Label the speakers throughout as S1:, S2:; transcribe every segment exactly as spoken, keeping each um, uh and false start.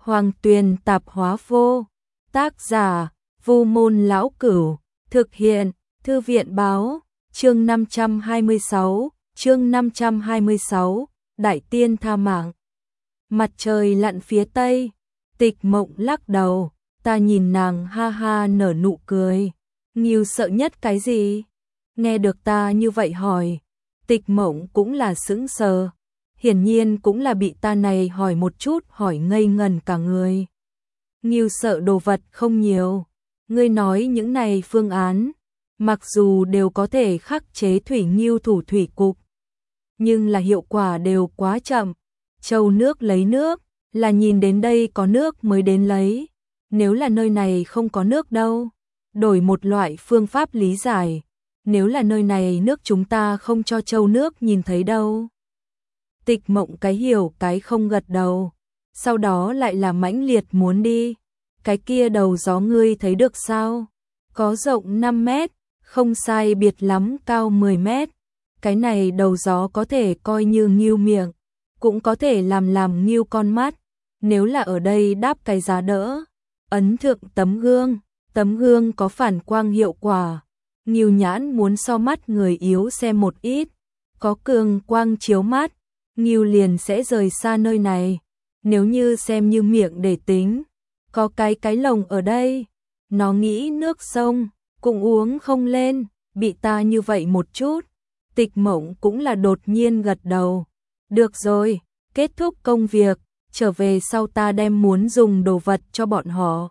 S1: Hoàng Tuyền Tạp Hóa Vô. Tác giả: Vu Môn Lão Cửu. Thực hiện: Thư viện Báo. Chương năm trăm hai mươi sáu, chương năm trăm hai mươi sáu, Đại Tiên tha mạng. Mặt trời lặn phía tây, Tịch Mộng lắc đầu, ta nhìn nàng ha ha nở nụ cười. Ngưu sợ nhất cái gì? Nghe được ta như vậy hỏi, Tịch Mộng cũng là sững sờ, hiển nhiên cũng là bị ta này hỏi một chút hỏi ngây ngần cả người. Ngưu sợ đồ vật không nhiều, ngươi nói những này phương án, mặc dù đều có thể khắc chế thủy ngưu thủ thủy cục, nhưng là hiệu quả đều quá chậm. Châu nước lấy nước, là nhìn đến đây có nước mới đến lấy. Nếu là nơi này không có nước đâu, đổi một loại phương pháp lý giải. Nếu là nơi này nước chúng ta không cho châu nước nhìn thấy đâu. Tịch Mộng cái hiểu cái không gật đầu, sau đó lại là mãnh liệt muốn đi. Cái kia đầu gió ngươi thấy được sao? Có rộng năm mét, không sai biệt lắm cao mười mét. Cái này đầu gió có thể coi như ngưu miệng, cũng có thể làm làm ngưu con mắt. Nếu là ở đây đáp cái giá đỡ, ấn thượng tấm gương, tấm gương có phản quang hiệu quả. Ngưu nhãn muốn so mắt người yếu xem một ít, có cường quang chiếu mắt, ngưu liền sẽ rời xa nơi này. Nếu như xem như miệng để tính, có cái cái lồng ở đây, nó nghĩ nước sông cũng uống không lên, bị ta như vậy một chút. Tịch Mộng cũng là đột nhiên gật đầu. Được rồi, kết thúc công việc, trở về sau ta đem muốn dùng đồ vật cho bọn họ.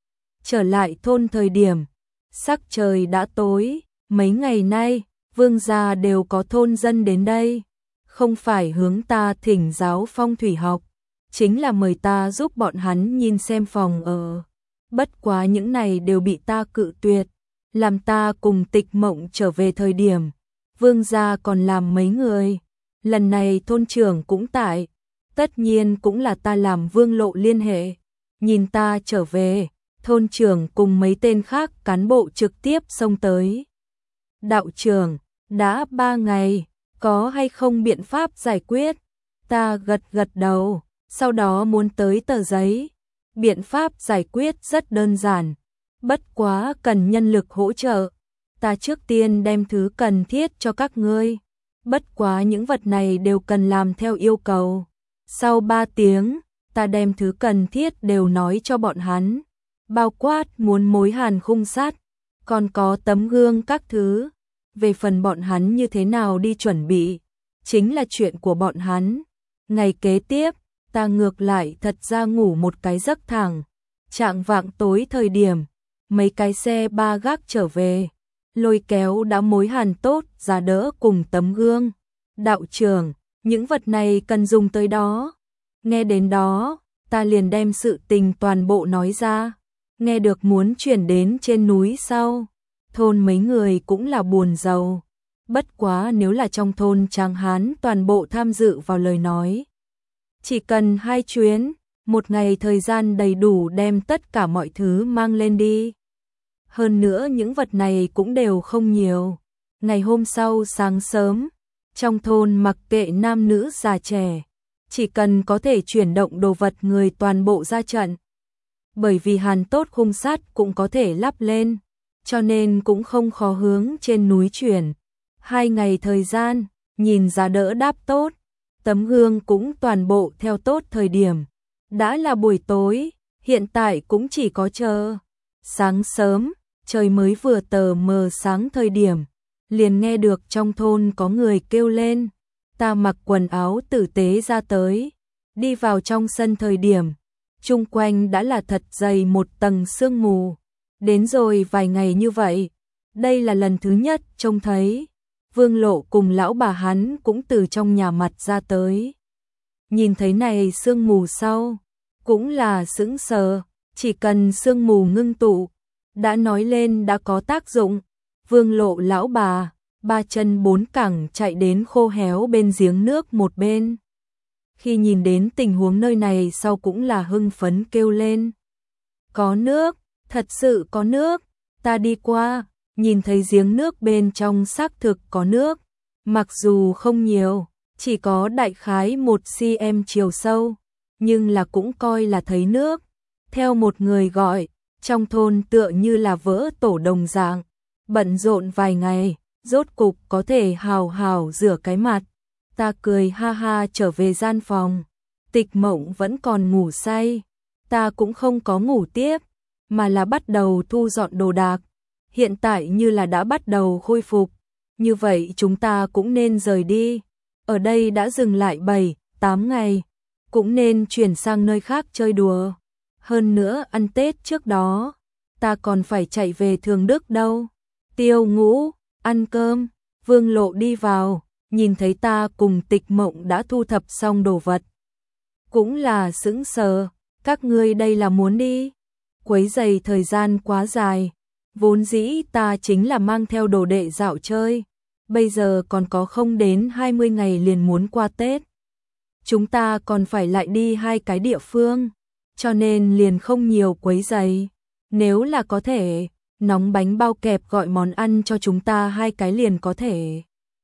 S1: Trở lại thôn thời điểm, sắc trời đã tối. Mấy ngày nay, Vương gia đều có thôn dân đến đây, không phải hướng ta thỉnh giáo phong thủy học, chính là mời ta giúp bọn hắn nhìn xem phòng ở. Bất quá những này đều bị ta cự tuyệt, làm ta cùng Tịch Mộng trở về thời điểm, Vương gia còn làm mấy người. Lần này thôn trưởng cũng tại, tất nhiên cũng là ta làm Vương Lộ liên hệ. Nhìn ta trở về, thôn trưởng cùng mấy tên khác cán bộ trực tiếp xông tới. Đạo trưởng, đã ba ngày, có hay không biện pháp giải quyết? Ta gật gật đầu, sau đó muốn tới tờ giấy. Biện pháp giải quyết rất đơn giản, bất quá cần nhân lực hỗ trợ. Ta trước tiên đem thứ cần thiết cho các ngươi, bất quá những vật này đều cần làm theo yêu cầu. Sau ba tiếng, ta đem thứ cần thiết đều nói cho bọn hắn, bao quát muốn mối hàn khung sắt, còn có tấm gương các thứ. Về phần bọn hắn như thế nào đi chuẩn bị, chính là chuyện của bọn hắn. Ngày kế tiếp, ta ngược lại thật ra ngủ một cái giấc thẳng. Trạng vạng tối thời điểm, mấy cái xe ba gác trở về, lôi kéo đã mối hàn tốt, giá đỡ cùng tấm gương. Đạo trưởng, những vật này cần dùng tới đó. Nghe đến đó, ta liền đem sự tình toàn bộ nói ra. Nghe được muốn chuyển đến trên núi sau, thôn mấy người cũng là buồn rầu. Bất quá nếu là trong thôn Tráng Hán toàn bộ tham dự vào lời nói, chỉ cần hai chuyến, một ngày thời gian đầy đủ đem tất cả mọi thứ mang lên đi. Hơn nữa những vật này cũng đều không nhiều. Ngày hôm sau sáng sớm, trong thôn mặc kệ nam nữ già trẻ, chỉ cần có thể chuyển động đồ vật người toàn bộ ra trận. Bởi vì hàn tốt khung sắt cũng có thể lắp lên, cho nên cũng không khó hướng trên núi chuyển. Hai ngày thời gian, nhìn giá đỡ đáp tốt, tấm gương cũng toàn bộ theo tốt thời điểm. Đã là buổi tối, hiện tại cũng chỉ có chờ. Sáng sớm, trời mới vừa tờ mờ sáng thời điểm, liền nghe được trong thôn có người kêu lên. Ta mặc quần áo tử tế ra tới, đi vào trong sân thời điểm, chung quanh đã là thật dày một tầng sương mù. Đến rồi vài ngày như vậy, đây là lần thứ nhất trông thấy. Vương Lộ cùng lão bà hắn cũng từ trong nhà mặt ra tới. Nhìn thấy này sương mù sau, cũng là sững sờ, chỉ cần sương mù ngưng tụ, đã nói lên đã có tác dụng. Vương Lộ lão bà, ba chân bốn cẳng chạy đến khô héo bên giếng nước một bên. Khi nhìn đến tình huống nơi này sau cũng là hưng phấn kêu lên. Có nước, thật sự có nước, ta đi qua, nhìn thấy giếng nước bên trong xác thực có nước. Mặc dù không nhiều, chỉ có đại khái một xăng-ti-mét chiều sâu, nhưng là cũng coi là thấy nước. Theo một người gọi, trong thôn tựa như là vỡ tổ đồng dạng, bận rộn vài ngày, rốt cục có thể hào hào rửa cái mặt. Ta cười ha ha trở về gian phòng, Tịch Mộng vẫn còn ngủ say. Ta cũng không có ngủ tiếp, mà là bắt đầu thu dọn đồ đạc. Hiện tại như là đã bắt đầu khôi phục, như vậy chúng ta cũng nên rời đi. Ở đây đã dừng lại bảy, tám ngày, cũng nên chuyển sang nơi khác chơi đùa. Hơn nữa ăn Tết trước đó, ta còn phải chạy về Thường Đức đâu. Tiêu Ngũ, ăn cơm. Vương Lộ đi vào, nhìn thấy ta cùng Tịch Mộng đã thu thập xong đồ vật. Cũng là sững sờ, các ngươi đây là muốn đi? Quấy rầy thời gian quá dài, vốn dĩ ta chính là mang theo đồ đệ dạo chơi, bây giờ còn có không đến hai mươi ngày liền muốn qua Tết. Chúng ta còn phải lại đi hai cái địa phương, cho nên liền không nhiều quấy rầy. Nếu là có thể, nóng bánh bao kẹp gọi món ăn cho chúng ta hai cái liền có thể.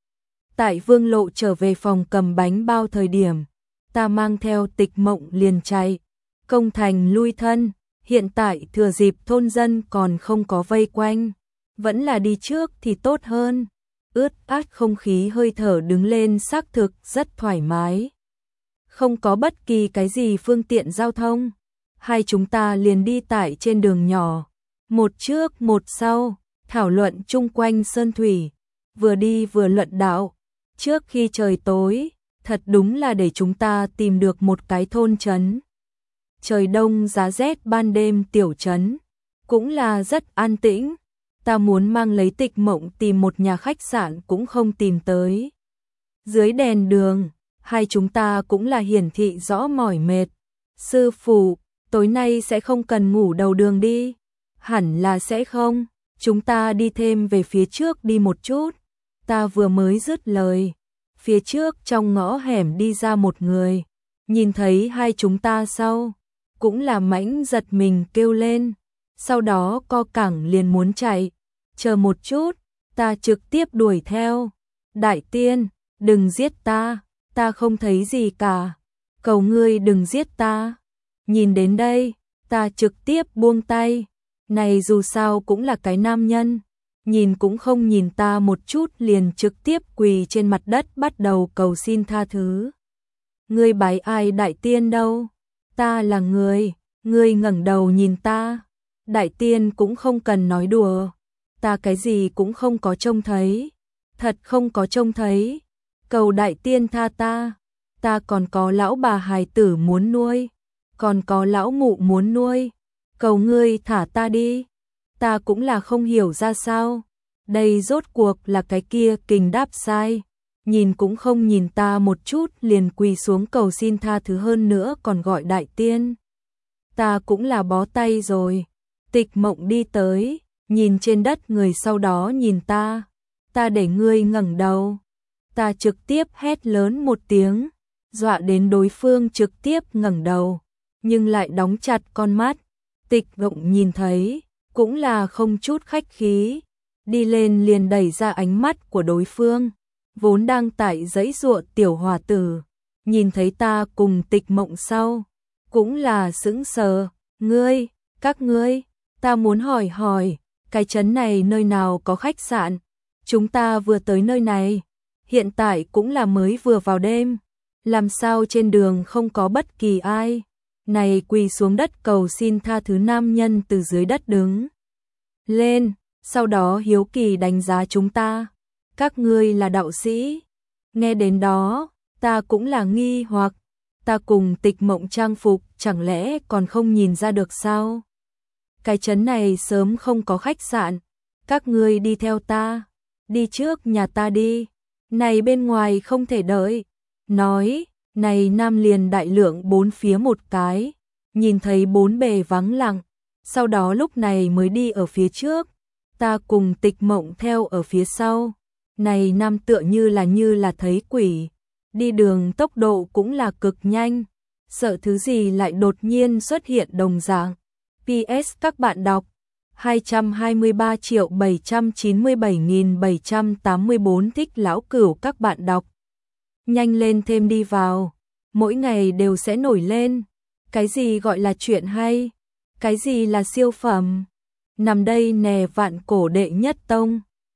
S1: Tại Vương Lộ trở về phòng cầm bánh bao thời điểm, ta mang theo Tịch Mộng liền chạy, công thành lui thân. Hiện tại thừa dịp thôn dân còn không có vây quanh, vẫn là đi trước thì tốt hơn. Ướt át không khí hơi thở đứng lên xác thực rất thoải mái. Không có bất kỳ cái gì phương tiện giao thông, hai chúng ta liền đi tại trên đường nhỏ, một trước một sau, thảo luận chung quanh sơn thủy, vừa đi vừa luận đạo. Trước khi trời tối, thật đúng là để chúng ta tìm được một cái thôn trấn. Trời đông giá rét ban đêm tiểu trấn, cũng là rất an tĩnh. Ta muốn mang lấy Tịch Mộng tìm một nhà khách sạn cũng không tìm tới. Dưới đèn đường, hai chúng ta cũng là hiển thị rõ mỏi mệt. Sư phụ, tối nay sẽ không cần ngủ đầu đường đi. Hẳn là sẽ không, chúng ta đi thêm về phía trước đi một chút. Ta vừa mới dứt lời, phía trước trong ngõ hẻm đi ra một người, nhìn thấy hai chúng ta sau, cũng là mãnh giật mình kêu lên, sau đó co cẳng liền muốn chạy. Chờ một chút, ta trực tiếp đuổi theo. Đại tiên, đừng giết ta, ta không thấy gì cả. Cầu ngươi đừng giết ta. Nhìn đến đây, ta trực tiếp buông tay. Này dù sao cũng là cái nam nhân, nhìn cũng không nhìn ta một chút liền trực tiếp quỳ trên mặt đất bắt đầu cầu xin tha thứ. Ngươi bái ai đại tiên đâu? Ta là người, ngươi ngẩng đầu nhìn ta. Đại tiên cũng không cần nói đùa, ta cái gì cũng không có trông thấy, thật không có trông thấy. Cầu đại tiên tha ta, ta còn có lão bà hài tử muốn nuôi, còn có lão mụ muốn nuôi, cầu ngươi thả ta đi. Ta cũng là không hiểu ra sao, đây rốt cuộc là cái kia kình đáp sai, nhìn cũng không nhìn ta một chút liền quỳ xuống cầu xin tha thứ, hơn nữa còn gọi đại tiên. Ta cũng là bó tay rồi. Tịch Mộng đi tới, nhìn trên đất người sau đó nhìn ta. Ta để ngươi ngẩng đầu. Ta trực tiếp hét lớn một tiếng, dọa đến đối phương trực tiếp ngẩng đầu, nhưng lại đóng chặt con mắt. Tịch Mộng nhìn thấy, cũng là không chút khách khí, đi lên liền đẩy ra ánh mắt của đối phương. Vốn đang tại giãy giụa tiểu hòa tử, nhìn thấy ta cùng Tịch Mộng sau, cũng là sững sờ. Ngươi, các ngươi, ta muốn hỏi hỏi, cái trấn này nơi nào có khách sạn? Chúng ta vừa tới nơi này, hiện tại cũng là mới vừa vào đêm, làm sao trên đường không có bất kỳ ai? Này quỳ xuống đất cầu xin tha thứ nam nhân từ dưới đất đứng lên, sau đó hiếu kỳ đánh giá chúng ta. Các ngươi là đạo sĩ? Nghe đến đó, ta cũng là nghi hoặc, ta cùng Tịch Mộng trang phục chẳng lẽ còn không nhìn ra được sao? Cái trấn này sớm không có khách sạn, các ngươi đi theo ta, đi trước nhà ta đi, này bên ngoài không thể đợi. Nói, này nam liền đại lượng bốn phía một cái, nhìn thấy bốn bề vắng lặng, sau đó lúc này mới đi ở phía trước, ta cùng Tịch Mộng theo ở phía sau. Này nam tựa như là như là thấy quỷ, đi đường tốc độ cũng là cực nhanh, sợ thứ gì lại đột nhiên xuất hiện đồng dạng. pê ét các bạn đọc hai trăm hai mươi ba triệu bảy trăm chín mươi bảy nghìn bảy trăm tám mươi bốn thích lão cửu các bạn đọc. Nhanh lên thêm đi vào, mỗi ngày đều sẽ nổi lên. Cái gì gọi là chuyện hay? Cái gì là siêu phẩm? Nằm đây nè vạn cổ đệ nhất tông.